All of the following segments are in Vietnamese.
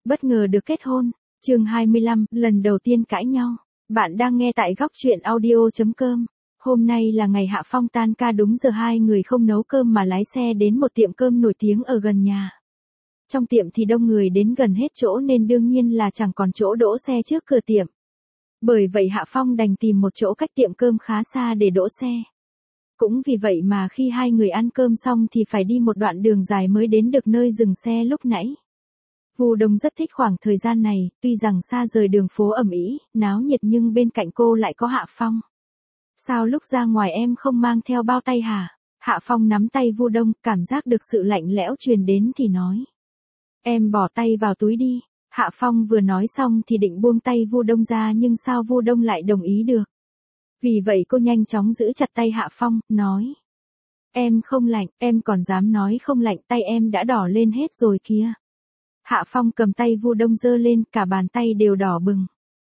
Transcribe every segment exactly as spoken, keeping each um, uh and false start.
Bất ngờ được kết hôn. Chương hai mươi lăm, lần đầu tiên cãi nhau. Bạn đang nghe tại góc truyện audio chấm com. Hôm nay là ngày Hạ Phong tan ca, đúng giờ hai người không nấu cơm mà lái xe đến một tiệm cơm nổi tiếng ở gần nhà. Trong tiệm thì đông người đến gần hết chỗ nên đương nhiên là chẳng còn chỗ đỗ xe trước cửa tiệm. Bởi vậy Hạ Phong đành tìm một chỗ cách tiệm cơm khá xa để đỗ xe. Cũng vì vậy mà khi hai người ăn cơm xong thì phải đi một đoạn đường dài mới đến được nơi dừng xe lúc nãy. Vu Đông rất thích khoảng thời gian này, tuy rằng xa rời đường phố ầm ĩ, náo nhiệt nhưng bên cạnh cô lại có Hạ Phong. Sao lúc ra ngoài em không mang theo bao tay hả? Hạ Phong nắm tay Vu Đông, cảm giác được sự lạnh lẽo truyền đến thì nói. Em bỏ tay vào túi đi. Hạ Phong vừa nói xong thì định buông tay Vu Đông ra nhưng sao Vu Đông lại đồng ý được. Vì vậy cô nhanh chóng giữ chặt tay Hạ Phong, nói. Em không lạnh, em còn dám nói không lạnh, tay em đã đỏ lên hết rồi kìa. Hạ Phong cầm tay Vu Đông giơ lên, cả bàn tay đều đỏ bừng.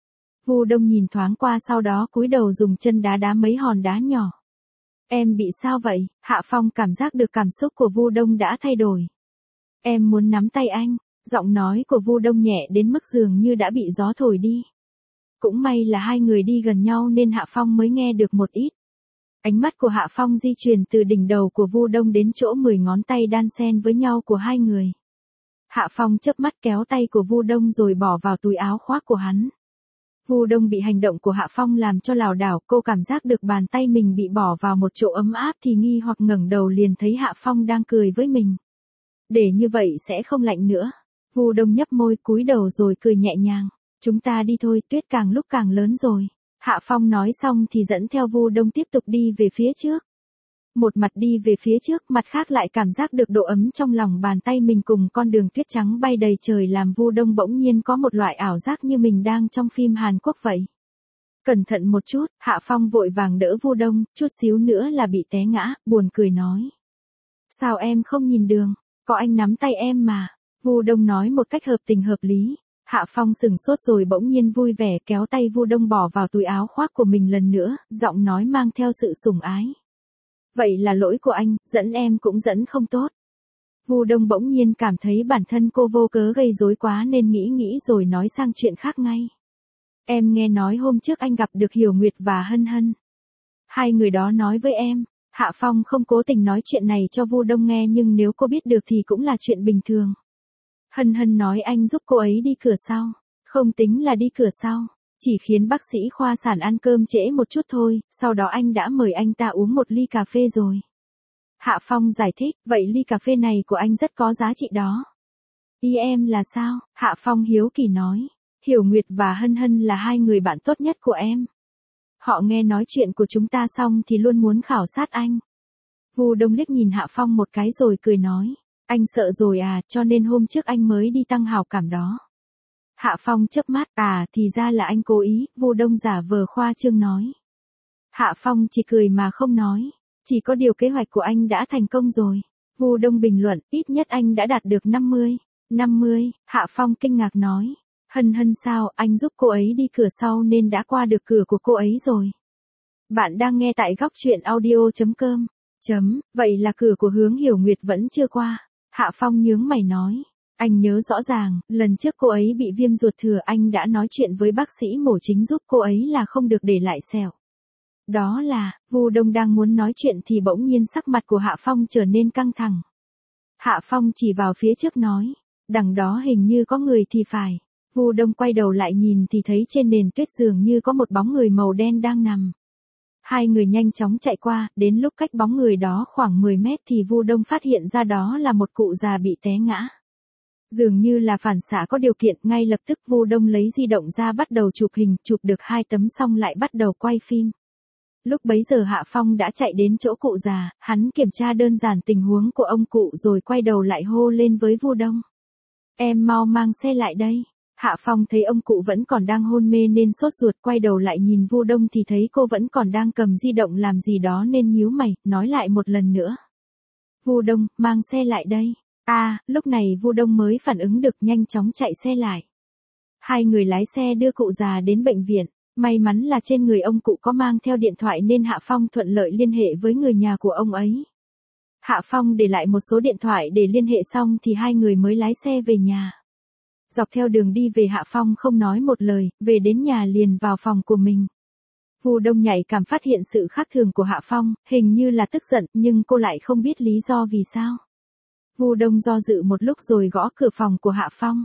Vu Đông nhìn thoáng qua sau đó cúi đầu dùng chân đá đá mấy hòn đá nhỏ. Em bị sao vậy? Hạ Phong cảm giác được cảm xúc của Vu Đông đã thay đổi. Em muốn nắm tay anh. Giọng nói của Vu Đông nhẹ đến mức dường như đã bị gió thổi đi. Cũng may là hai người đi gần nhau nên Hạ Phong mới nghe được một ít. Ánh mắt của Hạ Phong di chuyển từ đỉnh đầu của Vu Đông đến chỗ mười ngón tay đan xen với nhau của hai người. Hạ Phong chớp mắt kéo tay của Vu Đông rồi bỏ vào túi áo khoác của hắn. Vu Đông bị hành động của Hạ Phong làm cho lảo đảo, cô cảm giác được bàn tay mình bị bỏ vào một chỗ ấm áp thì nghi hoặc ngẩng đầu liền thấy Hạ Phong đang cười với mình. Để như vậy sẽ không lạnh nữa. Vu Đông nhấp môi cúi đầu rồi cười nhẹ nhàng. Chúng ta đi thôi, tuyết càng lúc càng lớn rồi. Hạ Phong nói xong thì dẫn theo Vu Đông tiếp tục đi về phía trước. Một mặt đi về phía trước, mặt khác lại cảm giác được độ ấm trong lòng bàn tay mình cùng con đường tuyết trắng bay đầy trời làm Vu Đông bỗng nhiên có một loại ảo giác như mình đang trong phim Hàn Quốc vậy. Cẩn thận một chút, Hạ Phong vội vàng đỡ Vu Đông, chút xíu nữa là bị té ngã, buồn cười nói. Sao em không nhìn đường, có anh nắm tay em mà. Vu Đông nói một cách hợp tình hợp lý. Hạ Phong sừng sốt rồi bỗng nhiên vui vẻ kéo tay Vu Đông bỏ vào túi áo khoác của mình lần nữa, giọng nói mang theo sự sủng ái. Vậy là lỗi của anh, dẫn em cũng dẫn không tốt. Vu Đông bỗng nhiên cảm thấy bản thân cô vô cớ gây rối quá nên nghĩ nghĩ rồi nói sang chuyện khác ngay. Em nghe nói hôm trước anh gặp được Hiểu Nguyệt và Hân Hân. Hai người đó nói với em. Hạ Phong không cố tình nói chuyện này cho Vu Đông nghe nhưng nếu cô biết được thì cũng là chuyện bình thường. Hân Hân nói anh giúp cô ấy đi cửa sau. Không tính là đi cửa sau. Chỉ khiến bác sĩ khoa sản ăn cơm trễ một chút thôi, sau đó anh đã mời anh ta uống một ly cà phê rồi. Hạ Phong giải thích, vậy ly cà phê này của anh rất có giá trị đó. Ý em là sao? Hạ Phong hiếu kỳ nói. Hiểu Nguyệt và Hân Hân là hai người bạn tốt nhất của em. Họ nghe nói chuyện của chúng ta xong thì luôn muốn khảo sát anh. Vu Đông liếc nhìn Hạ Phong một cái rồi cười nói. Anh sợ rồi à, cho nên hôm trước anh mới đi tăng hào cảm đó. Hạ Phong chớp mắt, à thì ra là anh cố ý, Vu Đông giả vờ khoa trương nói. Hạ Phong chỉ cười mà không nói, chỉ có điều kế hoạch của anh đã thành công rồi. Vu Đông bình luận, ít nhất anh đã đạt được năm mươi. năm mươi, Hạ Phong kinh ngạc nói. Hân Hân sao, anh giúp cô ấy đi cửa sau nên đã qua được cửa của cô ấy rồi. Bạn đang nghe tại góc truyện audio chấm com. Chấm, vậy là cửa của Hướng Hiểu Nguyệt vẫn chưa qua. Hạ Phong nhướng mày nói. Anh nhớ rõ ràng, lần trước cô ấy bị viêm ruột thừa anh đã nói chuyện với bác sĩ mổ chính giúp cô ấy là không được để lại sẹo. Đó là, Vu Đông đang muốn nói chuyện thì bỗng nhiên sắc mặt của Hạ Phong trở nên căng thẳng. Hạ Phong chỉ vào phía trước nói, đằng đó hình như có người thì phải. Vu Đông quay đầu lại nhìn thì thấy trên nền tuyết dường như có một bóng người màu đen đang nằm. Hai người nhanh chóng chạy qua, đến lúc cách bóng người đó khoảng mười mét thì Vu Đông phát hiện ra đó là một cụ già bị té ngã. Dường như là phản xạ có điều kiện, ngay lập tức Vu Đông lấy di động ra bắt đầu chụp hình, chụp được hai tấm xong lại bắt đầu quay phim. Lúc bấy giờ Hạ Phong đã chạy đến chỗ cụ già, hắn kiểm tra đơn giản tình huống của ông cụ rồi quay đầu lại hô lên với Vu Đông. Em mau mang xe lại đây. Hạ Phong thấy ông cụ vẫn còn đang hôn mê nên sốt ruột, quay đầu lại nhìn Vu Đông thì thấy cô vẫn còn đang cầm di động làm gì đó nên nhíu mày, nói lại một lần nữa. Vu Đông, mang xe lại đây. À, lúc này Vu Đông mới phản ứng được, nhanh chóng chạy xe lại. Hai người lái xe đưa cụ già đến bệnh viện. May mắn là trên người ông cụ có mang theo điện thoại nên Hạ Phong thuận lợi liên hệ với người nhà của ông ấy. Hạ Phong để lại một số điện thoại để liên hệ xong thì hai người mới lái xe về nhà. Dọc theo đường đi về Hạ Phong không nói một lời, về đến nhà liền vào phòng của mình. Vu Đông nhạy cảm phát hiện sự khác thường của Hạ Phong, hình như là tức giận, nhưng cô lại không biết lý do vì sao. Vu Đông do dự một lúc rồi gõ cửa phòng của Hạ Phong.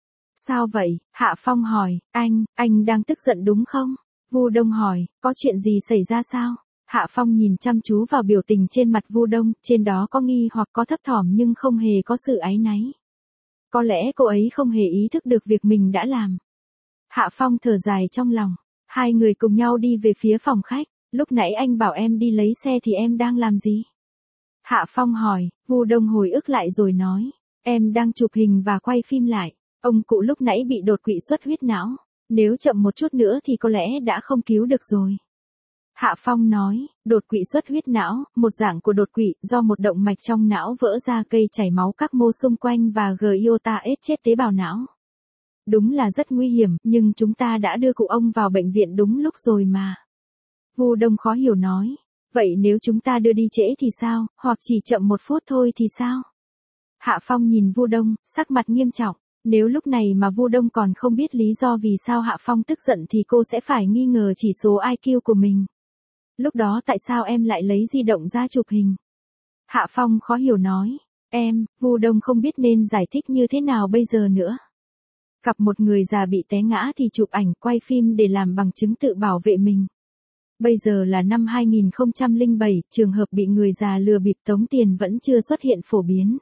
Sao vậy? Hạ Phong hỏi, anh, anh đang tức giận đúng không? Vu Đông hỏi, có chuyện gì xảy ra sao? Hạ Phong nhìn chăm chú vào biểu tình trên mặt Vu Đông, trên đó có nghi hoặc có thấp thỏm nhưng không hề có sự áy náy. Có lẽ cô ấy không hề ý thức được việc mình đã làm. Hạ Phong thở dài trong lòng. Hai người cùng nhau đi về phía phòng khách. Lúc nãy anh bảo em đi lấy xe thì em đang làm gì? Hạ Phong hỏi, Vu Đông hồi ức lại rồi nói. Em đang chụp hình và quay phim lại. Ông cụ lúc nãy bị đột quỵ xuất huyết não. Nếu chậm một chút nữa thì có lẽ đã không cứu được rồi. Hạ Phong nói, đột quỵ xuất huyết não, một dạng của đột quỵ do một động mạch trong não vỡ ra gây chảy máu các mô xung quanh và gây iota ết chết tế bào não. Đúng là rất nguy hiểm, nhưng chúng ta đã đưa cụ ông vào bệnh viện đúng lúc rồi mà. Vu Đông khó hiểu nói, vậy nếu chúng ta đưa đi trễ thì sao, hoặc chỉ chậm một phút thôi thì sao? Hạ Phong nhìn Vu Đông, sắc mặt nghiêm trọng. Nếu lúc này mà Vu Đông còn không biết lý do vì sao Hạ Phong tức giận thì cô sẽ phải nghi ngờ chỉ số i kiu của mình. Lúc đó tại sao em lại lấy di động ra chụp hình? Hạ Phong khó hiểu nói, em, Vu Đông không biết nên giải thích như thế nào bây giờ nữa. Gặp một người già bị té ngã thì chụp ảnh quay phim để làm bằng chứng tự bảo vệ mình. Bây giờ là năm hai nghìn không trăm lẻ bảy, trường hợp bị người già lừa bịp tống tiền vẫn chưa xuất hiện phổ biến.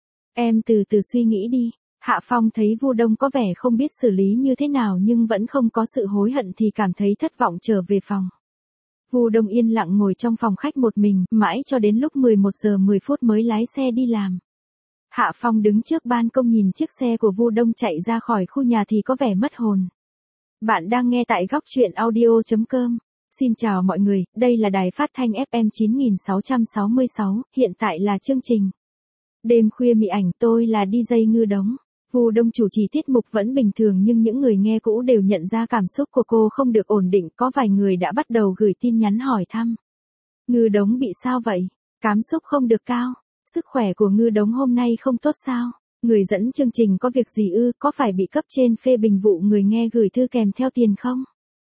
Em từ từ suy nghĩ đi. Hạ Phong thấy Vu Đông có vẻ không biết xử lý như thế nào nhưng vẫn không có sự hối hận thì cảm thấy thất vọng trở về phòng. Vu Đông yên lặng ngồi trong phòng khách một mình, mãi cho đến lúc mười một giờ mười phút mới lái xe đi làm. Hạ Phong đứng trước ban công nhìn chiếc xe của Vu Đông chạy ra khỏi khu nhà thì có vẻ mất hồn. Bạn đang nghe tại góc truyện audio chấm com. Xin chào mọi người, đây là đài phát thanh ép em chín nghìn sáu trăm sáu mươi sáu, hiện tại là chương trình Đêm khuya mị ảnh, tôi là đi jây Ngư Đống. Vu Đông chủ trì tiết mục vẫn bình thường nhưng những người nghe cũ đều nhận ra cảm xúc của cô không được ổn định, có vài người đã bắt đầu gửi tin nhắn hỏi thăm. Ngư Đống bị sao vậy? Cảm xúc không được cao. Sức khỏe của Ngư Đống hôm nay không tốt sao? Người dẫn chương trình có việc gì ư, có phải bị cấp trên phê bình vụ người nghe gửi thư kèm theo tiền không?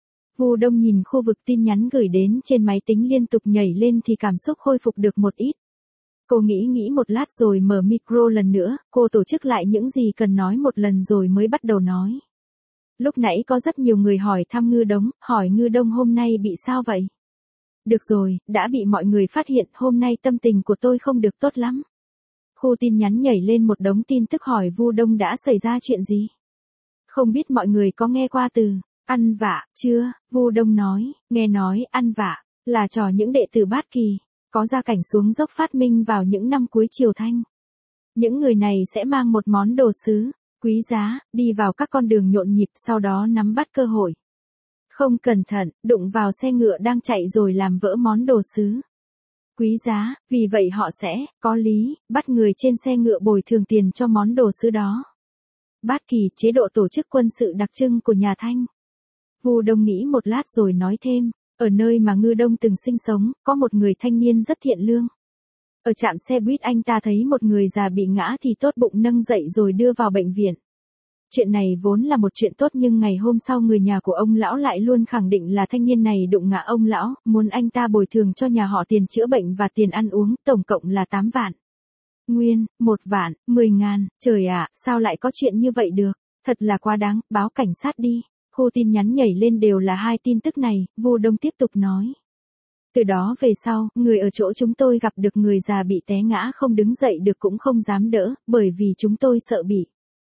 Vu Đông nhìn khu vực tin nhắn gửi đến trên máy tính liên tục nhảy lên thì cảm xúc khôi phục được một ít. Cô nghĩ nghĩ một lát rồi mở micro lần nữa, cô tổ chức lại những gì cần nói một lần rồi mới bắt đầu nói. Lúc nãy có rất nhiều người hỏi thăm Ngư Đống, hỏi Ngư Đông hôm nay bị sao vậy? Được rồi, đã bị mọi người phát hiện, hôm nay tâm tình của tôi không được tốt lắm. Khu tin nhắn nhảy lên một đống tin tức hỏi Vu Đông đã xảy ra chuyện gì? Không biết mọi người có nghe qua từ ăn vạ chưa? Vu Đông nói, nghe nói ăn vạ là trò những đệ tử Bát Kỳ có gia cảnh xuống dốc phát minh vào những năm cuối Triều Thanh. Những người này sẽ mang một món đồ sứ quý giá đi vào các con đường nhộn nhịp, sau đó nắm bắt cơ hội. Không cẩn thận, đụng vào xe ngựa đang chạy rồi làm vỡ món đồ sứ quý giá, vì vậy họ sẽ, có lý, bắt người trên xe ngựa bồi thường tiền cho món đồ sứ đó. Bát Kỳ, chế độ tổ chức quân sự đặc trưng của nhà Thanh. Vu Đông nghĩ một lát rồi nói thêm, ở nơi mà Ngư Đông từng sinh sống, có một người thanh niên rất thiện lương. Ở trạm xe buýt anh ta thấy một người già bị ngã thì tốt bụng nâng dậy rồi đưa vào bệnh viện. Chuyện này vốn là một chuyện tốt nhưng ngày hôm sau người nhà của ông lão lại luôn khẳng định là thanh niên này đụng ngã ông lão, muốn anh ta bồi thường cho nhà họ tiền chữa bệnh và tiền ăn uống, tổng cộng là tám vạn. Nguyên, một vạn, mười ngàn, trời ạ, sao lại có chuyện như vậy được, thật là quá đáng, báo cảnh sát đi. Khu tin nhắn nhảy lên đều là hai tin tức này, Vu Đông tiếp tục nói. Từ đó về sau, người ở chỗ chúng tôi gặp được người già bị té ngã không đứng dậy được cũng không dám đỡ, bởi vì chúng tôi sợ bị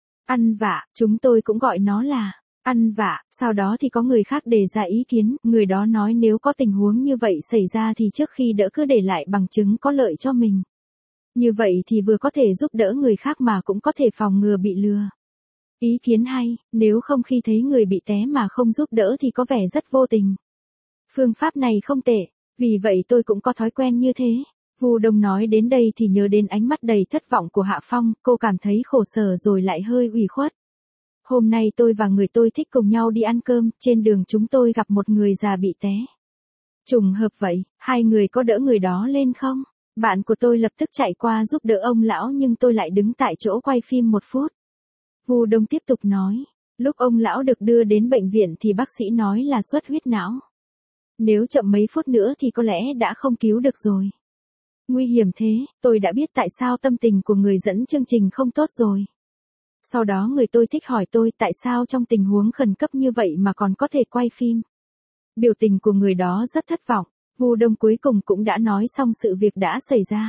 ăn vạ, chúng tôi cũng gọi nó là ăn vạ, sau đó thì có người khác đề ra ý kiến, người đó nói nếu có tình huống như vậy xảy ra thì trước khi đỡ cứ để lại bằng chứng có lợi cho mình. Như vậy thì vừa có thể giúp đỡ người khác mà cũng có thể phòng ngừa bị lừa. Ý kiến hay, nếu không khi thấy người bị té mà không giúp đỡ thì có vẻ rất vô tình. Phương pháp này không tệ, vì vậy tôi cũng có thói quen như thế. Vu Đông nói đến đây thì nhớ đến ánh mắt đầy thất vọng của Hạ Phong, cô cảm thấy khổ sở rồi lại hơi ủy khuất. Hôm nay tôi và người tôi thích cùng nhau đi ăn cơm, trên đường chúng tôi gặp một người già bị té. Trùng hợp vậy, hai người có đỡ người đó lên không? Bạn của tôi lập tức chạy qua giúp đỡ ông lão nhưng tôi lại đứng tại chỗ quay phim một phút. Vu Đông tiếp tục nói, lúc ông lão được đưa đến bệnh viện thì bác sĩ nói là xuất huyết não. Nếu chậm mấy phút nữa thì có lẽ đã không cứu được rồi. Nguy hiểm thế, tôi đã biết tại sao tâm tình của người dẫn chương trình không tốt rồi. Sau đó người tôi thích hỏi tôi tại sao trong tình huống khẩn cấp như vậy mà còn có thể quay phim. Biểu tình của người đó rất thất vọng, Vu Đông cuối cùng cũng đã nói xong sự việc đã xảy ra.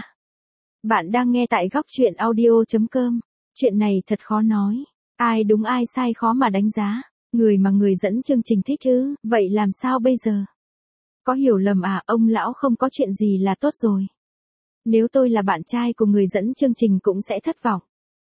Bạn đang nghe tại góc chuyện audio chấm com. Chuyện này thật khó nói. Ai đúng ai sai khó mà đánh giá. Người mà người dẫn chương trình thích ư, vậy làm sao bây giờ? Có hiểu lầm à, ông lão không có chuyện gì là tốt rồi. Nếu tôi là bạn trai của người dẫn chương trình cũng sẽ thất vọng.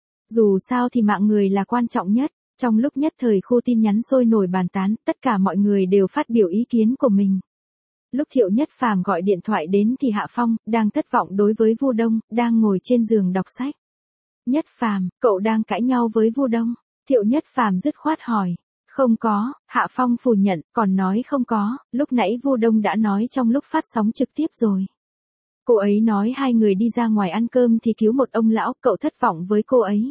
Dù sao thì mạng người là quan trọng nhất. Trong lúc nhất thời khu tin nhắn sôi nổi bàn tán, tất cả mọi người đều phát biểu ý kiến của mình. Lúc Thiệu Nhất Phàm gọi điện thoại đến thì Hạ Phong, đang thất vọng đối với Vu Đông, đang ngồi trên giường đọc sách. Nhất Phàm, cậu đang cãi nhau với Vu Đông? Thiệu Nhất Phàm dứt khoát hỏi. Không có, Hạ Phong phủ nhận, còn nói không có, lúc nãy Vu Đông đã nói trong lúc phát sóng trực tiếp rồi. Cô ấy nói hai người đi ra ngoài ăn cơm thì cứu một ông lão, cậu thất vọng với cô ấy.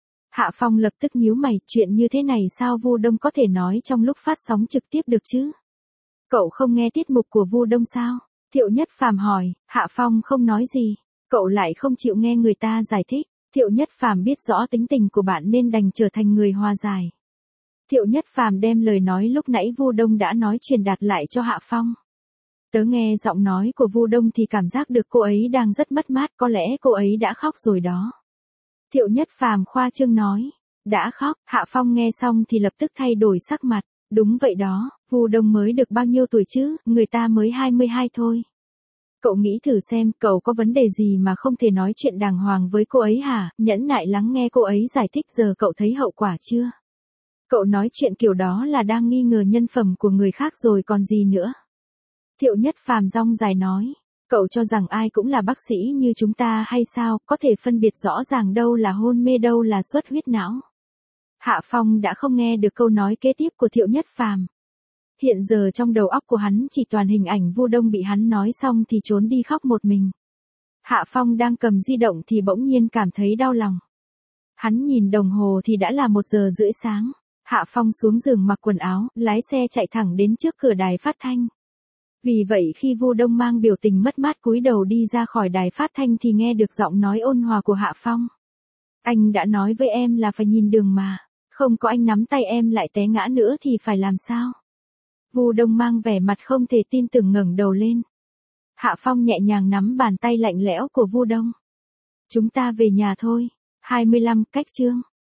Hạ Phong lập tức nhíu mày, chuyện như thế này sao Vu Đông có thể nói trong lúc phát sóng trực tiếp được chứ? Cậu không nghe tiết mục của Vu Đông sao? Thiệu Nhất Phàm hỏi, Hạ Phong không nói gì. Cậu lại không chịu nghe người ta giải thích. Thiệu Nhất Phàm biết rõ tính tình của bạn nên đành trở thành người hòa giải. Thiệu Nhất Phàm đem lời nói lúc nãy Vu Đông đã nói truyền đạt lại cho Hạ Phong. Tớ nghe giọng nói của Vu Đông thì cảm giác được cô ấy đang rất mất mát, có lẽ cô ấy đã khóc rồi đó. Thiệu Nhất Phàm khoa trương nói, đã khóc, Hạ Phong nghe xong thì lập tức thay đổi sắc mặt, đúng vậy đó, Vu Đông mới được bao nhiêu tuổi chứ, người ta mới hai mươi hai thôi. Cậu nghĩ thử xem, cậu có vấn đề gì mà không thể nói chuyện đàng hoàng với cô ấy hả, nhẫn nại lắng nghe cô ấy giải thích giờ cậu thấy hậu quả chưa? Cậu nói chuyện kiểu đó là đang nghi ngờ nhân phẩm của người khác rồi còn gì nữa. Thiệu Nhất Phàm rong dài nói, cậu cho rằng ai cũng là bác sĩ như chúng ta hay sao, có thể phân biệt rõ ràng đâu là hôn mê đâu là xuất huyết não. Hạ Phong đã không nghe được câu nói kế tiếp của Thiệu Nhất Phàm. Hiện giờ trong đầu óc của hắn chỉ toàn hình ảnh Vu Đông bị hắn nói xong thì trốn đi khóc một mình. Hạ Phong đang cầm di động thì bỗng nhiên cảm thấy đau lòng. Hắn nhìn đồng hồ thì đã là một giờ rưỡi sáng. Hạ Phong xuống giường mặc quần áo, lái xe chạy thẳng đến trước cửa đài phát thanh. Vì vậy khi Vu Đông mang biểu tình mất mát cúi đầu đi ra khỏi đài phát thanh thì nghe được giọng nói ôn hòa của Hạ Phong. Anh đã nói với em là phải nhìn đường mà, không có anh nắm tay em lại té ngã nữa thì phải làm sao? Vu Đông mang vẻ mặt không thể tin tưởng ngẩng đầu lên. Hạ Phong nhẹ nhàng nắm bàn tay lạnh lẽo của Vu Đông. Chúng ta về nhà thôi. hai mươi lăm cách chương.